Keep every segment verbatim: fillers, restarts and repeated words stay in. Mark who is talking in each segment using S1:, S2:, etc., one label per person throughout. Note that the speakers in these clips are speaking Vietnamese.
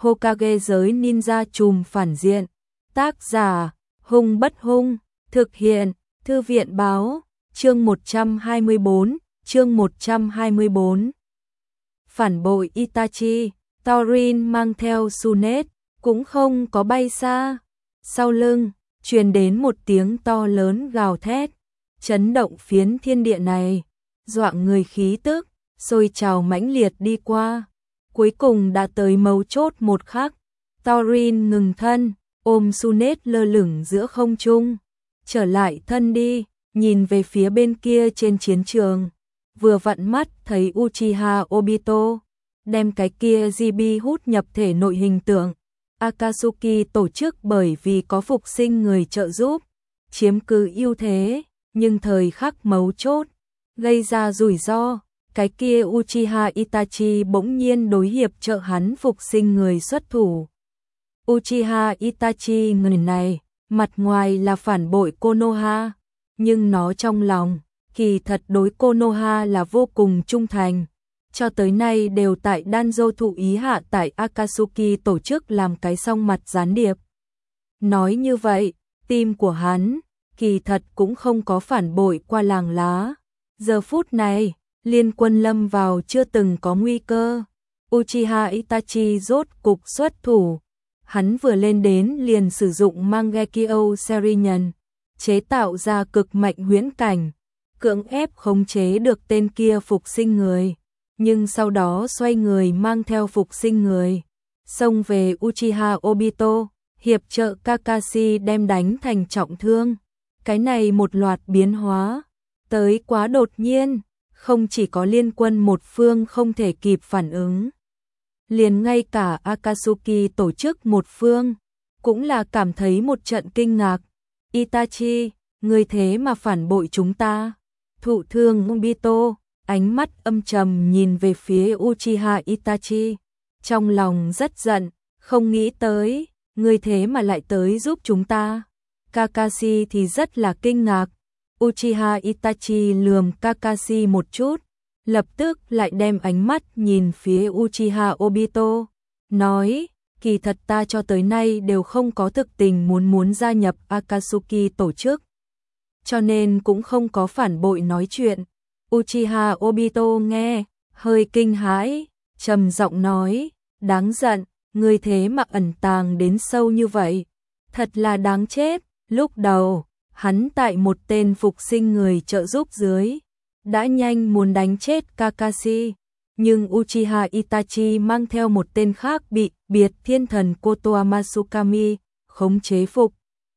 S1: Hokage giới ninja trùm phản diện. Tác giả, Hung Bất Hung, thực hiện, Thư viện báo, chương một trăm hai mươi bốn, chương một trăm hai mươi bốn. Phản bội Itachi, Thorin mang theo Tsunade, cũng không có bay xa. Sau lưng, truyền đến một tiếng to lớn gào thét, chấn động phiến thiên địa này, dọa người khí tức, sôi trào mãnh liệt đi qua. Cuối cùng đã tới mấu chốt một khắc, Thorin ngừng thân, ôm Tsunade lơ lửng giữa không trung, trở lại thân đi, nhìn về phía bên kia trên chiến trường, vừa vặn mắt thấy Uchiha Obito, đem cái kia gi bi hút nhập thể nội hình tượng. Akatsuki tổ chức bởi vì có phục sinh người trợ giúp, chiếm cứ ưu thế, nhưng thời khắc mấu chốt, gây ra rủi ro, cái kia Uchiha Itachi bỗng nhiên đối hiệp trợ hắn phục sinh người xuất thủ. Uchiha Itachi người này, mặt ngoài là phản bội Konoha, nhưng nó trong lòng, kỳ thật đối Konoha là vô cùng trung thành. Cho tới nay đều tại Danzo thụ ý hạ tại Akatsuki tổ chức làm cái song mặt gián điệp. Nói như vậy, tim của hắn, kỳ thật cũng không có phản bội qua làng lá. Giờ phút này, liên quân lâm vào chưa từng có nguy cơ. Uchiha Itachi rốt cục xuất thủ. Hắn vừa lên đến liền sử dụng Mangekyo Sharingan, chế tạo ra cực mạnh huyễn cảnh, cưỡng ép khống chế được tên kia phục sinh người. Nhưng sau đó xoay người mang theo phục sinh người, xông về Uchiha Obito, hiệp trợ Kakashi đem đánh thành trọng thương. Cái này một loạt biến hóa, tới quá đột nhiên, không chỉ có liên quân một phương không thể kịp phản ứng. Liền ngay cả Akatsuki tổ chức một phương, cũng là cảm thấy một trận kinh ngạc. Itachi, người thế mà phản bội chúng ta. Thụ thương Obito, ánh mắt âm trầm nhìn về phía Uchiha Itachi, trong lòng rất giận, không nghĩ tới, người thế mà lại tới giúp chúng ta. Kakashi thì rất là kinh ngạc. Uchiha Itachi lườm Kakashi một chút, lập tức lại đem ánh mắt nhìn phía Uchiha Obito, nói, kỳ thật ta cho tới nay đều không có thực tình muốn muốn gia nhập Akatsuki tổ chức, cho nên cũng không có phản bội nói chuyện. Uchiha Obito nghe, hơi kinh hãi, trầm giọng nói, đáng giận, người thế mà ẩn tàng đến sâu như vậy, thật là đáng chết. Lúc đầu, hắn tại một tên phục sinh người trợ giúp dưới, đã nhanh muốn đánh chết Kakashi, nhưng Uchiha Itachi mang theo một tên khác bị biệt thiên thần Kotoa Masukami khống chế phục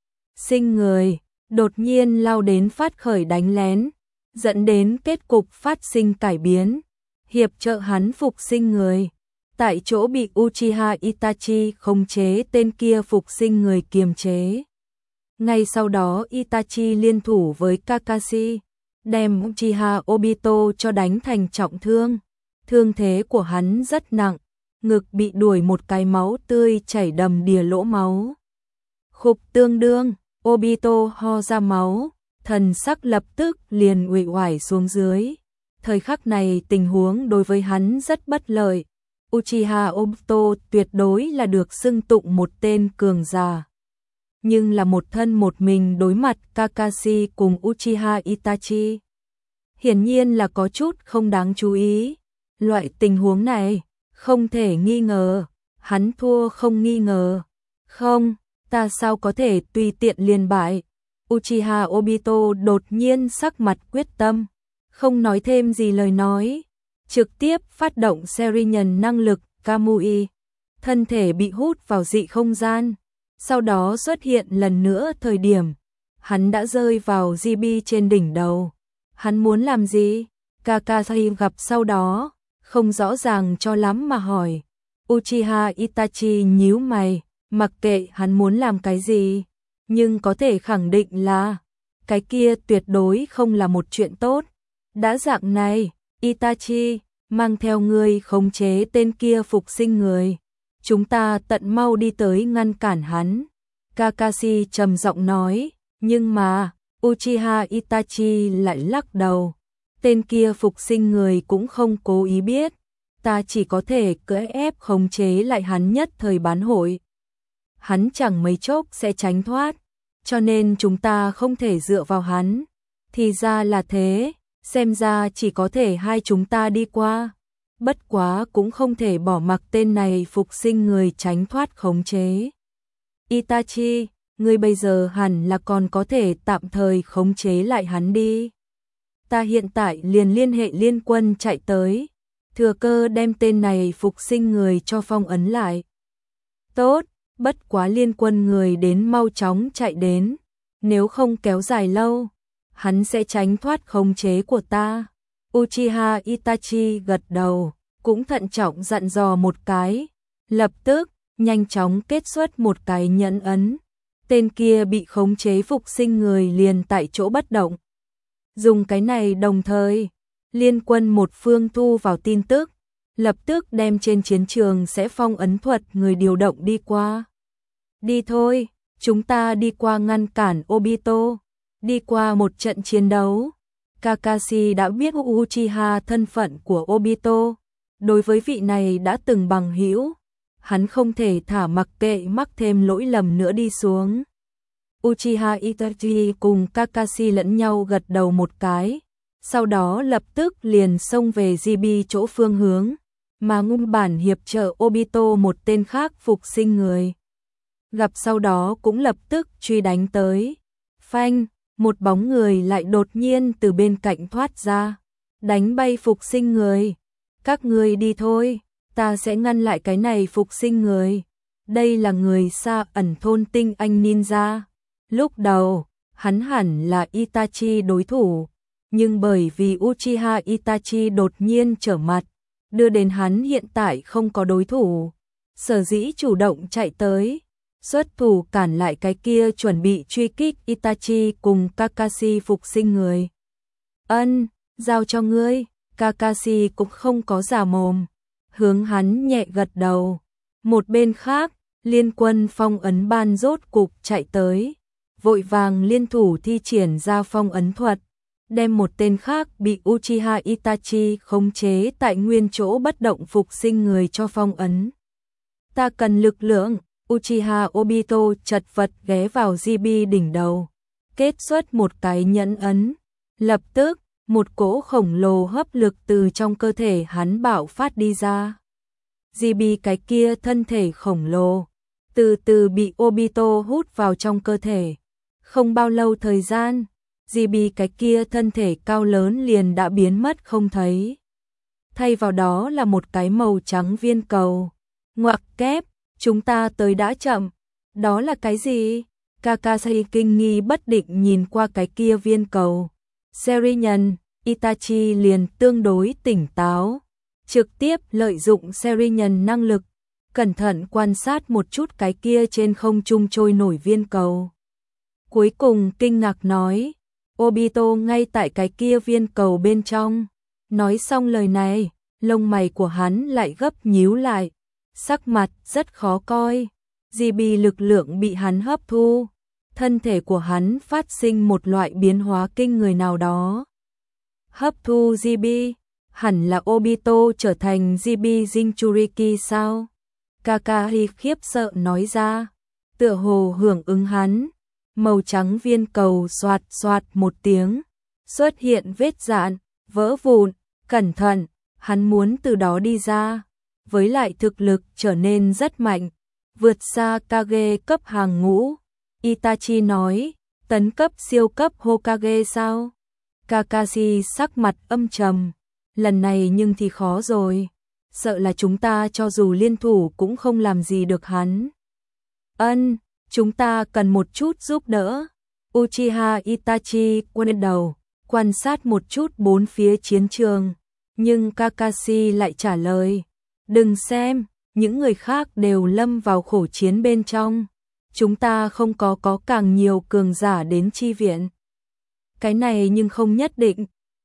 S1: sinh người, đột nhiên lao đến phát khởi đánh lén, dẫn đến kết cục phát sinh cải biến, hiệp trợ hắn phục sinh người, tại chỗ bị Uchiha Itachi khống chế tên kia phục sinh người kiềm chế. Ngay sau đó Itachi liên thủ với Kakashi, đem Uchiha Obito cho đánh thành trọng thương. Thương thế của hắn rất nặng, ngực bị đuổi một cái máu tươi chảy đầm đìa lỗ máu. Khục tương đương, Obito ho ra máu, thần sắc lập tức liền uể oải xuống dưới. Thời khắc này tình huống đối với hắn rất bất lợi. Uchiha Obito tuyệt đối là được xưng tụng một tên cường giả, nhưng là một thân một mình đối mặt Kakashi cùng Uchiha Itachi, hiển nhiên là có chút không đáng chú ý. Loại tình huống này, không thể nghi ngờ, hắn thua không nghi ngờ. Không, ta sao có thể tùy tiện liền bại. Uchiha Obito đột nhiên sắc mặt quyết tâm, không nói thêm gì lời nói, trực tiếp phát động Sharingan năng lực Kamui, thân thể bị hút vào dị không gian. Sau đó xuất hiện lần nữa thời điểm, hắn đã rơi vào gi bi trên đỉnh đầu. Hắn muốn làm gì? Kakashi gặp sau đó, không rõ ràng cho lắm mà hỏi. Uchiha Itachi nhíu mày, mặc kệ hắn muốn làm cái gì, nhưng có thể khẳng định là, cái kia tuyệt đối không là một chuyện tốt. Đã dạng này, Itachi, mang theo người khống chế tên kia phục sinh người. Chúng ta tận mau đi tới ngăn cản hắn. Kakashi trầm giọng nói, nhưng mà, Uchiha Itachi lại lắc đầu. Tên kia phục sinh người cũng không cố ý biết, ta chỉ có thể cưỡng ép khống chế lại hắn nhất thời bán hội. Hắn chẳng mấy chốc sẽ tránh thoát, cho nên chúng ta không thể dựa vào hắn. Thì ra là thế, xem ra chỉ có thể hai chúng ta đi qua. Bất quá cũng không thể bỏ mặc tên này phục sinh người tránh thoát khống chế. Itachi, ngươi bây giờ hẳn là còn có thể tạm thời khống chế lại hắn đi. Ta hiện tại liền liên hệ liên quân chạy tới, thừa cơ đem tên này phục sinh người cho phong ấn lại. Tốt, bất quá liên quân người đến mau chóng chạy đến, nếu không kéo dài lâu, hắn sẽ tránh thoát khống chế của ta. Uchiha Itachi gật đầu, cũng thận trọng dặn dò một cái, lập tức, nhanh chóng kết xuất một cái nhẫn ấn. Tên kia bị khống chế phục sinh người liền tại chỗ bất động. Dùng cái này đồng thời, liên quân một phương thu vào tin tức, lập tức đem trên chiến trường sẽ phong ấn thuật người điều động đi qua. Đi thôi, chúng ta đi qua ngăn cản Obito, đi qua một trận chiến đấu. Kakashi đã biết Uchiha thân phận của Obito, đối với vị này đã từng bằng hữu, hắn không thể thả mặc kệ mắc thêm lỗi lầm nữa đi xuống. Uchiha Itachi cùng Kakashi lẫn nhau gật đầu một cái, sau đó lập tức liền xông về giê bê chỗ phương hướng, mà ngôn bản hiệp trợ Obito một tên khác phục sinh người. Gặp sau đó cũng lập tức truy đánh tới. Phanh, một bóng người lại đột nhiên từ bên cạnh thoát ra, đánh bay phục sinh người. Các ngươi đi thôi, ta sẽ ngăn lại cái này phục sinh người. Đây là người xa ẩn thôn tinh anh ninja. Lúc đầu, hắn hẳn là Itachi đối thủ, nhưng bởi vì Uchiha Itachi đột nhiên trở mặt, đưa đến hắn hiện tại không có đối thủ. Sở dĩ chủ động chạy tới, xuất thủ cản lại cái kia chuẩn bị truy kích Itachi cùng Kakashi phục sinh người. Ân, giao cho ngươi. Kakashi cũng không có giả mồm, hướng hắn nhẹ gật đầu. Một bên khác, liên quân phong ấn ban rốt cục chạy tới, vội vàng liên thủ thi triển ra phong ấn thuật, đem một tên khác bị Uchiha Itachi khống chế tại nguyên chỗ bất động phục sinh người cho phong ấn. Ta cần lực lượng. Uchiha Obito chật vật ghé vào giê bê đỉnh đầu, kết xuất một cái nhẫn ấn. Lập tức, một cỗ khổng lồ hấp lực từ trong cơ thể hắn bạo phát đi ra. giê bê cái kia thân thể khổng lồ, từ từ bị Obito hút vào trong cơ thể. Không bao lâu thời gian, giê bê cái kia thân thể cao lớn liền đã biến mất không thấy. Thay vào đó là một cái màu trắng viên cầu. Ngoặc kép, chúng ta tới đã chậm. Đó là cái gì? Kakashi kinh nghi bất định nhìn qua cái kia viên cầu. Serinhân, Itachi liền tương đối tỉnh táo, trực tiếp lợi dụng Serinhân năng lực, cẩn thận quan sát một chút cái kia trên không trung trôi nổi viên cầu. Cuối cùng kinh ngạc nói, Obito ngay tại cái kia viên cầu bên trong. Nói xong lời này, lông mày của hắn lại gấp nhíu lại, sắc mặt rất khó coi. giê bê lực lượng bị hắn hấp thu, thân thể của hắn phát sinh một loại biến hóa kinh người nào đó. Hấp thu giê bê, hẳn là Obito trở thành giê bê Jinchuriki sao? Kakashi khiếp sợ nói ra, tựa hồ hưởng ứng hắn. Màu trắng viên cầu xoạt xoạt một tiếng, xuất hiện vết dạn, vỡ vụn, cẩn thận, hắn muốn từ đó đi ra, với lại thực lực trở nên rất mạnh, vượt xa Kage cấp hàng ngũ. Itachi nói, tấn cấp siêu cấp Hokage sao? Kakashi sắc mặt âm trầm, lần này nhưng thì khó rồi, sợ là chúng ta cho dù liên thủ cũng không làm gì được hắn. Ân, chúng ta cần một chút giúp đỡ. Uchiha Itachi quay đầu, quan sát một chút bốn phía chiến trường, nhưng Kakashi lại trả lời, đừng xem, những người khác đều lâm vào khổ chiến bên trong, chúng ta không có có càng nhiều cường giả đến chi viện. Cái này nhưng không nhất định.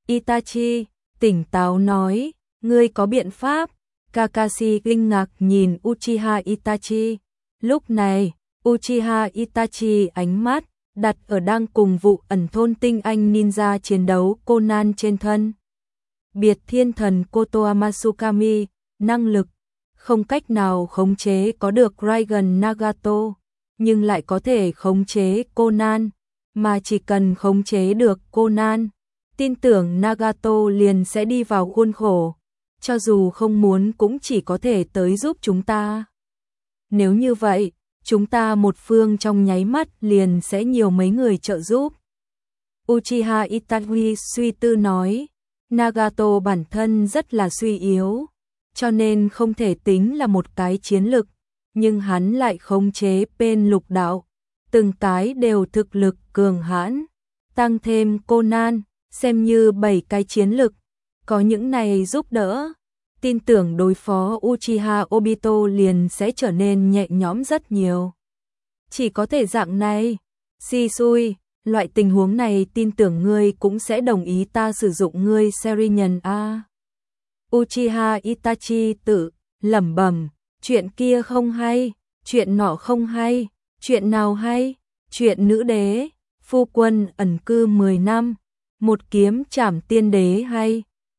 S1: Itachi tỉnh táo nói, ngươi có biện pháp? Kakashi kinh ngạc nhìn Uchiha Itachi. Lúc này, Uchiha Itachi ánh mắt đặt ở đang cùng vụ ẩn thôn tinh anh ninja chiến đấu Conan trên thân. Biệt thiên thần Kotoa Masukami, năng lực, không cách nào khống chế có được Raigan Nagato, nhưng lại có thể khống chế Conan, mà chỉ cần khống chế được Conan, tin tưởng Nagato liền sẽ đi vào khuôn khổ, cho dù không muốn cũng chỉ có thể tới giúp chúng ta. Nếu như vậy, chúng ta một phương trong nháy mắt liền sẽ nhiều mấy người trợ giúp. Uchiha Itachi suy tư nói, Nagato bản thân rất là suy yếu, cho nên không thể tính là một cái chiến lực, nhưng hắn lại khống chế bên lục đạo, từng cái đều thực lực cường hãn, tăng thêm Conan, xem như bảy cái chiến lực, có những này giúp đỡ, tin tưởng đối phó Uchiha Obito liền sẽ trở nên nhẹ nhõm rất nhiều. Chỉ có thể dạng này, Shisui, loại tình huống này tin tưởng ngươi cũng sẽ đồng ý ta sử dụng ngươi Serinhân a. Uchiha Itachi tự lẩm bẩm, chuyện kia không hay, chuyện nọ không hay, chuyện nào hay, chuyện nữ đế, phu quân ẩn cư mười năm, một kiếm trảm tiên đế hay.